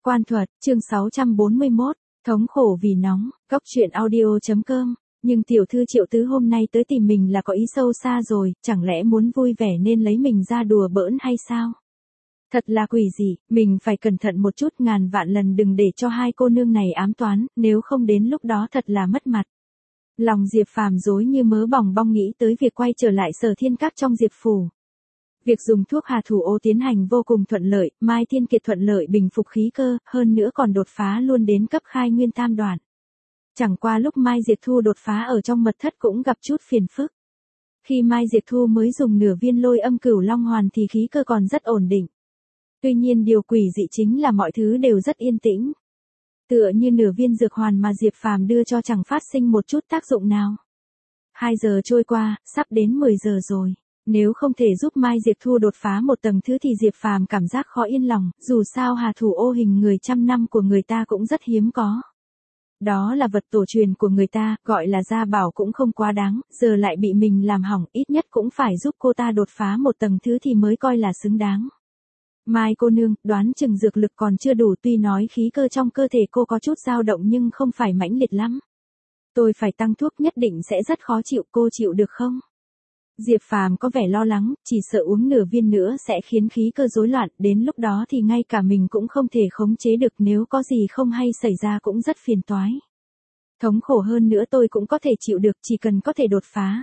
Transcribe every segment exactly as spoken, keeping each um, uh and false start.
Quan thuật, chương sáu trăm bốn mươi mốt, thống khổ vì nóng, góc truyện audio.com. Nhưng tiểu thư Triệu Tứ hôm nay tới tìm mình là có ý sâu xa rồi, chẳng lẽ muốn vui vẻ nên lấy mình ra đùa bỡn hay sao? Thật là quỷ dị, mình phải cẩn thận một chút, ngàn vạn lần đừng để cho hai cô nương này ám toán, nếu không đến lúc đó thật là mất mặt. Lòng Diệp Phàm rối như mớ bòng bong nghĩ tới việc quay trở lại Sở Thiên Các trong Diệp phủ. Việc dùng thuốc hà thủ ô tiến hành vô cùng thuận lợi, Mai Thiên Kiệt thuận lợi bình phục khí cơ, hơn nữa còn đột phá luôn đến cấp khai nguyên tam đoạn. Chẳng qua lúc Mai Diệp Thu đột phá ở trong mật thất cũng gặp chút phiền phức. Khi Mai Diệp Thu mới dùng nửa viên lôi âm cửu long hoàn thì khí cơ còn rất ổn định. Tuy nhiên điều quỷ dị chính là mọi thứ đều rất yên tĩnh. Tựa như nửa viên dược hoàn mà Diệp Phàm đưa cho chẳng phát sinh một chút tác dụng nào. Hai giờ trôi qua, sắp đến mười giờ rồi. Nếu không thể giúp Mai Diệp Thu đột phá một tầng thứ thì Diệp Phàm cảm giác khó yên lòng, dù sao hà thủ ô hình người trăm năm của người ta cũng rất hiếm có. Đó là vật tổ truyền của người ta, gọi là gia bảo cũng không quá đáng, giờ lại bị mình làm hỏng, ít nhất cũng phải giúp cô ta đột phá một tầng thứ thì mới coi là xứng đáng. Mai cô nương, đoán chừng dược lực còn chưa đủ, tuy nói khí cơ trong cơ thể cô có chút dao động nhưng không phải mãnh liệt lắm. Tôi phải tăng thuốc nhất định sẽ rất khó chịu, cô chịu được không? Diệp Phàm có vẻ lo lắng, chỉ sợ uống nửa viên nữa sẽ khiến khí cơ rối loạn, đến lúc đó thì ngay cả mình cũng không thể khống chế được, nếu có gì không hay xảy ra cũng rất phiền toái. Thống khổ hơn nữa tôi cũng có thể chịu được, chỉ cần có thể đột phá.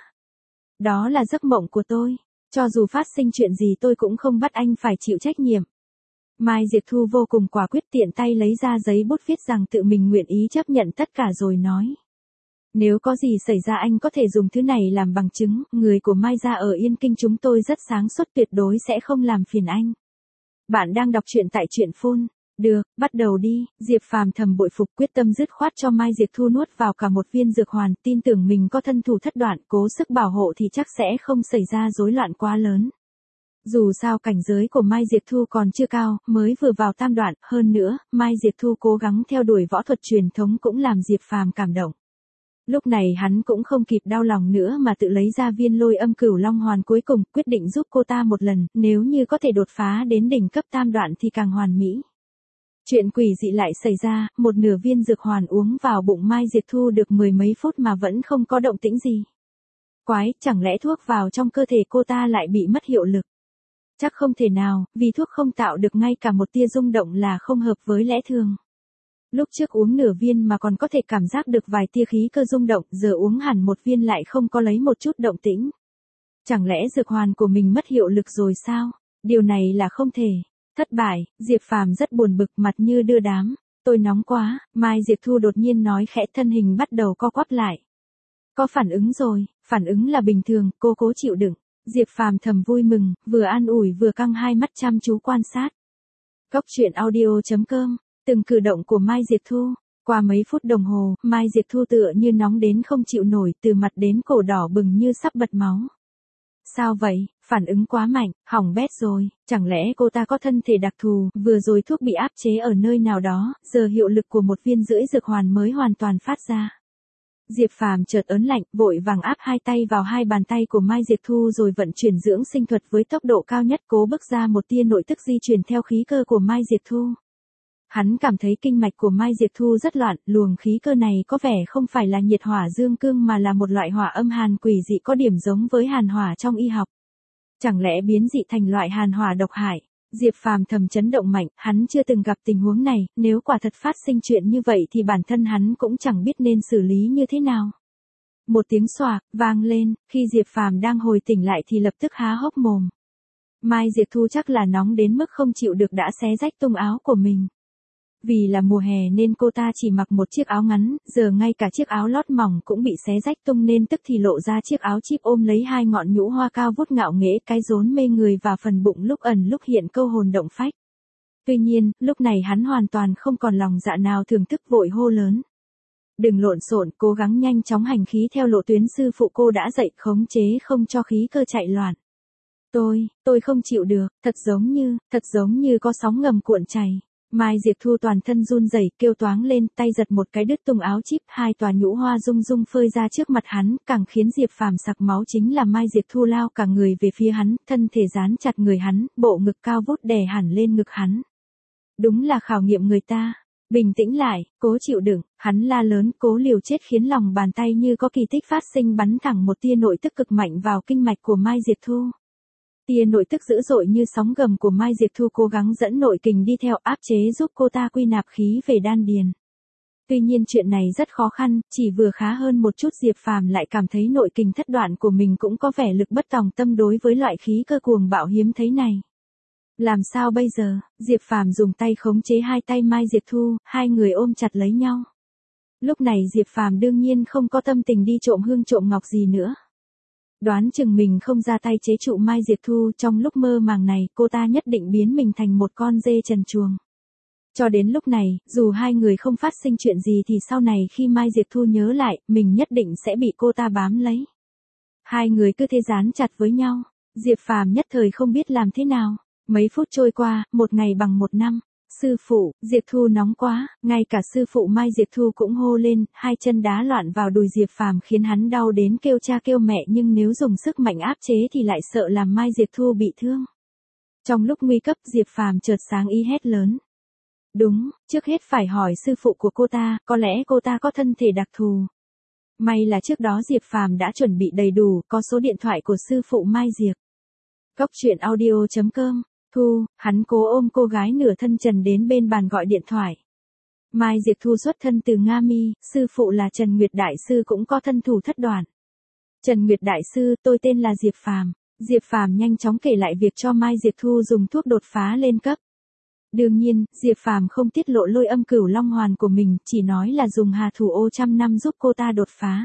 Đó là giấc mộng của tôi, cho dù phát sinh chuyện gì tôi cũng không bắt anh phải chịu trách nhiệm. Mai Diệp Thu vô cùng quả quyết, tiện tay lấy ra giấy bút viết rằng tự mình nguyện ý chấp nhận tất cả rồi nói. Nếu có gì xảy ra anh có thể dùng thứ này làm bằng chứng, người của Mai gia ở Yên Kinh chúng tôi rất sáng suốt, tuyệt đối sẽ không làm phiền anh. Bạn đang đọc truyện tại truyện phun. Được, bắt đầu đi, Diệp Phàm thầm bội phục, quyết tâm dứt khoát cho Mai Diệp Thu nuốt vào cả một viên dược hoàn, tin tưởng mình có thân thủ thất đoạn, cố sức bảo hộ thì chắc sẽ không xảy ra rối loạn quá lớn. Dù sao cảnh giới của Mai Diệp Thu còn chưa cao, mới vừa vào tam đoạn, hơn nữa, Mai Diệp Thu cố gắng theo đuổi võ thuật truyền thống cũng làm Diệp Phàm cảm động. Lúc này hắn cũng không kịp đau lòng nữa mà tự lấy ra viên lôi âm cửu long hoàn cuối cùng, quyết định giúp cô ta một lần, nếu như có thể đột phá đến đỉnh cấp tam đoạn thì càng hoàn mỹ. Chuyện quỷ dị lại xảy ra, một nửa viên dược hoàn uống vào bụng Mai Diệp Thu được mười mấy phút mà vẫn không có động tĩnh gì. Quái, chẳng lẽ thuốc vào trong cơ thể cô ta lại bị mất hiệu lực? Chắc không thể nào, vì thuốc không tạo được ngay cả một tia rung động là không hợp với lẽ thường. Lúc trước uống nửa viên mà còn có thể cảm giác được vài tia khí cơ rung động, giờ uống hẳn một viên lại không có lấy một chút động tĩnh. Chẳng lẽ dược hoàn của mình mất hiệu lực rồi sao? Điều này là không thể. Thất bại, Diệp Phàm rất buồn bực, mặt như đưa đám. Tôi nóng quá, Mai Diệp Thu đột nhiên nói khẽ, thân hình bắt đầu co quắp lại. Có phản ứng rồi, phản ứng là bình thường, cô cố chịu đựng. Diệp Phàm thầm vui mừng, vừa an ủi vừa căng hai mắt chăm chú quan sát. Góc truyện audio.com. Từng cử động của Mai Diệp Thu, qua mấy phút đồng hồ, Mai Diệp Thu tựa như nóng đến không chịu nổi, từ mặt đến cổ đỏ bừng như sắp bật máu. Sao vậy, phản ứng quá mạnh, hỏng bét rồi, chẳng lẽ cô ta có thân thể đặc thù, vừa rồi thuốc bị áp chế ở nơi nào đó, giờ hiệu lực của một viên rưỡi dược hoàn mới hoàn toàn phát ra. Diệp Phàm chợt ớn lạnh, vội vàng áp hai tay vào hai bàn tay của Mai Diệp Thu rồi vận chuyển dưỡng sinh thuật với tốc độ cao nhất, cố bức ra một tia nội tức di chuyển theo khí cơ của Mai Diệp Thu. Hắn cảm thấy kinh mạch của Mai Diệp Thu rất loạn, luồng khí cơ này có vẻ không phải là nhiệt hỏa dương cương mà là một loại hỏa âm hàn quỷ dị, có điểm giống với hàn hỏa trong y học. Chẳng lẽ biến dị thành loại hàn hỏa độc hại? Diệp Phàm thầm chấn động mạnh, hắn chưa từng gặp tình huống này, nếu quả thật phát sinh chuyện như vậy thì bản thân hắn cũng chẳng biết nên xử lý như thế nào. Một tiếng xoạc vang lên, khi Diệp Phàm đang hồi tỉnh lại thì lập tức há hốc mồm. Mai Diệp Thu chắc là nóng đến mức không chịu được đã xé rách tung áo của mình. Vì là mùa hè nên cô ta chỉ mặc một chiếc áo ngắn, giờ ngay cả chiếc áo lót mỏng cũng bị xé rách tung nên tức thì lộ ra chiếc áo chip ôm lấy hai ngọn nhũ hoa cao vút ngạo nghễ, cái rốn mê người và phần bụng lúc ẩn lúc hiện câu hồn động phách. Tuy nhiên, lúc này hắn hoàn toàn không còn lòng dạ nào thưởng thức, vội hô lớn. Đừng lộn xộn, cố gắng nhanh chóng hành khí theo lộ tuyến sư phụ cô đã dạy, khống chế không cho khí cơ chạy loạn. Tôi, tôi không chịu được, thật giống như, thật giống như có sóng ngầm cuộn chảy. Mai Diệp Thu toàn thân run rẩy, kêu toáng lên, tay giật một cái đứt tung áo chip, hai tòa nhũ hoa rung rung phơi ra trước mặt hắn, càng khiến Diệp Phàm sặc máu chính là Mai Diệp Thu lao cả người về phía hắn, thân thể dán chặt người hắn, bộ ngực cao vút đè hẳn lên ngực hắn. Đúng là khảo nghiệm người ta. Bình tĩnh lại, cố chịu đựng, hắn la lớn, cố liều chết khiến lòng bàn tay như có kỳ tích phát sinh bắn thẳng một tia nội tức cực mạnh vào kinh mạch của Mai Diệp Thu. Tia nội tức dữ dội như sóng gầm của Mai Diệp Thu cố gắng dẫn nội kình đi theo áp chế giúp cô ta quy nạp khí về đan điền. Tuy nhiên chuyện này rất khó khăn, chỉ vừa khá hơn một chút Diệp Phàm lại cảm thấy nội kình thất đoạn của mình cũng có vẻ lực bất tòng tâm đối với loại khí cơ cuồng bạo hiếm thấy này. Làm sao bây giờ? Diệp Phàm dùng tay khống chế hai tay Mai Diệp Thu, hai người ôm chặt lấy nhau. Lúc này Diệp Phàm đương nhiên không có tâm tình đi trộm hương trộm ngọc gì nữa. Đoán chừng mình không ra tay chế trụ Mai Diệp Thu trong lúc mơ màng này, cô ta nhất định biến mình thành một con dê trần truồng. Cho đến lúc này, dù hai người không phát sinh chuyện gì thì sau này khi Mai Diệp Thu nhớ lại, mình nhất định sẽ bị cô ta bám lấy. Hai người cứ thế dán chặt với nhau, Diệp Phàm nhất thời không biết làm thế nào. Mấy phút trôi qua, một ngày bằng một năm. Sư phụ, Diệp Thu nóng quá, ngay cả sư phụ Mai Diệp Thu cũng hô lên, hai chân đá loạn vào đùi Diệp Phàm khiến hắn đau đến kêu cha kêu mẹ, nhưng nếu dùng sức mạnh áp chế thì lại sợ làm Mai Diệp Thu bị thương. Trong lúc nguy cấp, Diệp Phàm chợt sáng ý hét lớn. Đúng, trước hết phải hỏi sư phụ của cô ta, có lẽ cô ta có thân thể đặc thù. May là trước đó Diệp Phàm đã chuẩn bị đầy đủ, có số điện thoại của sư phụ Mai Diệp. Cốc truyện audio chấm com. Thu, hắn cố ôm cô gái nửa thân trần đến bên bàn gọi điện thoại. Mai Diệp Thu xuất thân từ Nga Mi, sư phụ là Trần Nguyệt Đại Sư cũng có thân thủ thất đoạn. Trần Nguyệt Đại Sư, tôi tên là Diệp Phàm. Diệp Phàm nhanh chóng kể lại việc cho Mai Diệp Thu dùng thuốc đột phá lên cấp. Đương nhiên, Diệp Phàm không tiết lộ lôi âm cửu long hoàn của mình, chỉ nói là dùng hà thủ ô trăm năm giúp cô ta đột phá.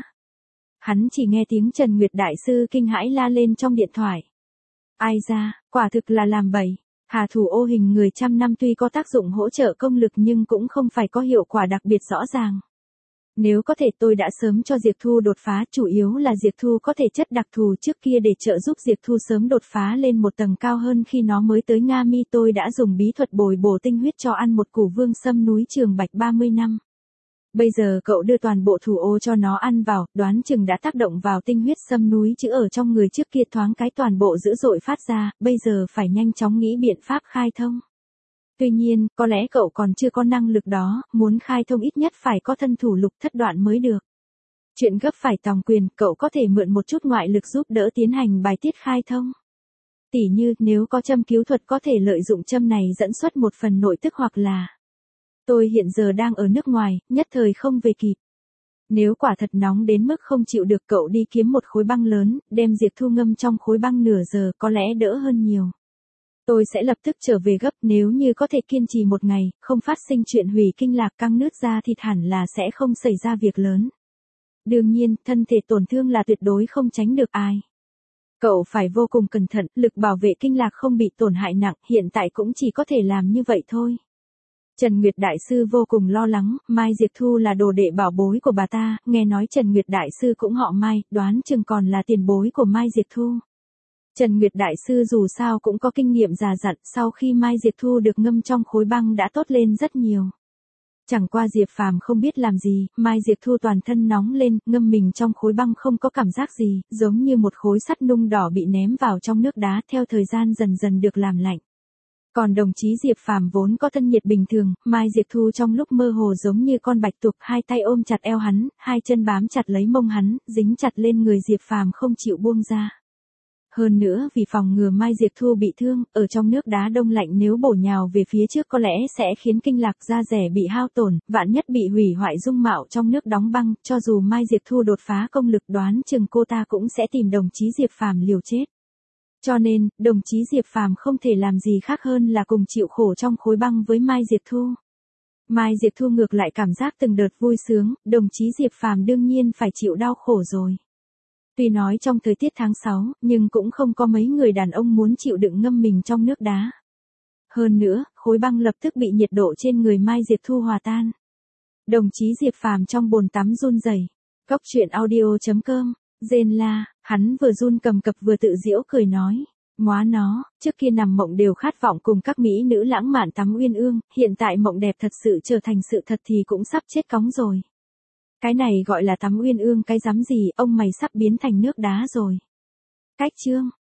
Hắn chỉ nghe tiếng Trần Nguyệt Đại Sư kinh hãi la lên trong điện thoại. Ai ra, quả thực là làm bậy. Hà thủ ô hình người trăm năm tuy có tác dụng hỗ trợ công lực nhưng cũng không phải có hiệu quả đặc biệt rõ ràng. Nếu có thể tôi đã sớm cho Diệp Thu đột phá, chủ yếu là Diệp Thu có thể chất đặc thù trước kia để trợ giúp Diệp Thu sớm đột phá lên một tầng cao hơn khi nó mới tới Nga Mi, tôi đã dùng bí thuật bồi bổ tinh huyết cho ăn một củ vương sâm núi Trường Bạch ba mươi năm. Bây giờ cậu đưa toàn bộ thủ ô cho nó ăn vào, đoán chừng đã tác động vào tinh huyết sâm núi chữ ở trong người trước kia thoáng cái toàn bộ dữ dội phát ra, bây giờ phải nhanh chóng nghĩ biện pháp khai thông. Tuy nhiên, có lẽ cậu còn chưa có năng lực đó, muốn khai thông ít nhất phải có thân thủ lục thất đoạn mới được. Chuyện gấp phải tòng quyền, cậu có thể mượn một chút ngoại lực giúp đỡ tiến hành bài tiết khai thông. Tỉ như, nếu có châm cứu thuật có thể lợi dụng châm này dẫn xuất một phần nội tức hoặc là... Tôi hiện giờ đang ở nước ngoài, nhất thời không về kịp. Nếu quả thật nóng đến mức không chịu được, cậu đi kiếm một khối băng lớn, đem Diệp Thu ngâm trong khối băng nửa giờ, có lẽ đỡ hơn nhiều. Tôi sẽ lập tức trở về gấp, nếu như có thể kiên trì một ngày, không phát sinh chuyện hủy kinh lạc căng nứt ra thì hẳn là sẽ không xảy ra việc lớn. Đương nhiên, thân thể tổn thương là tuyệt đối không tránh được ai. Cậu phải vô cùng cẩn thận, lực bảo vệ kinh lạc không bị tổn hại nặng, hiện tại cũng chỉ có thể làm như vậy thôi. Trần Nguyệt Đại Sư vô cùng lo lắng, Mai Diệp Thu là đồ đệ bảo bối của bà ta, nghe nói Trần Nguyệt Đại Sư cũng họ Mai, đoán chừng còn là tiền bối của Mai Diệp Thu. Trần Nguyệt Đại Sư dù sao cũng có kinh nghiệm già dặn, sau khi Mai Diệp Thu được ngâm trong khối băng đã tốt lên rất nhiều. Chẳng qua Diệp Phàm không biết làm gì, Mai Diệp Thu toàn thân nóng lên, ngâm mình trong khối băng không có cảm giác gì, giống như một khối sắt nung đỏ bị ném vào trong nước đá, theo thời gian dần dần được làm lạnh. Còn đồng chí Diệp Phàm vốn có thân nhiệt bình thường, Mai Diệp Thu trong lúc mơ hồ giống như con bạch tuộc, hai tay ôm chặt eo hắn, hai chân bám chặt lấy mông hắn, dính chặt lên người Diệp Phàm không chịu buông ra. Hơn nữa vì phòng ngừa Mai Diệp Thu bị thương, ở trong nước đá đông lạnh nếu bổ nhào về phía trước có lẽ sẽ khiến kinh lạc da rẻ bị hao tổn, vạn nhất bị hủy hoại dung mạo trong nước đóng băng, cho dù Mai Diệp Thu đột phá công lực đoán chừng cô ta cũng sẽ tìm đồng chí Diệp Phàm liều chết. Cho nên, đồng chí Diệp Phàm không thể làm gì khác hơn là cùng chịu khổ trong khối băng với Mai Diệp Thu. Mai Diệp Thu ngược lại cảm giác từng đợt vui sướng, đồng chí Diệp Phàm đương nhiên phải chịu đau khổ rồi. Tuy nói trong thời tiết tháng sáu, nhưng cũng không có mấy người đàn ông muốn chịu đựng ngâm mình trong nước đá. Hơn nữa, khối băng lập tức bị nhiệt độ trên người Mai Diệp Thu hòa tan. Đồng chí Diệp Phàm trong bồn tắm run rẩy. Cốc truyện audio chấm com. Rên la, hắn vừa run cầm cập vừa tự giễu cười nói. Móa nó, trước kia nằm mộng đều khát vọng cùng các mỹ nữ lãng mạn tắm uyên ương, hiện tại mộng đẹp thật sự trở thành sự thật thì cũng sắp chết cóng rồi. Cái này gọi là tắm uyên ương cái rắm gì, ông mày sắp biến thành nước đá rồi. Cách chương.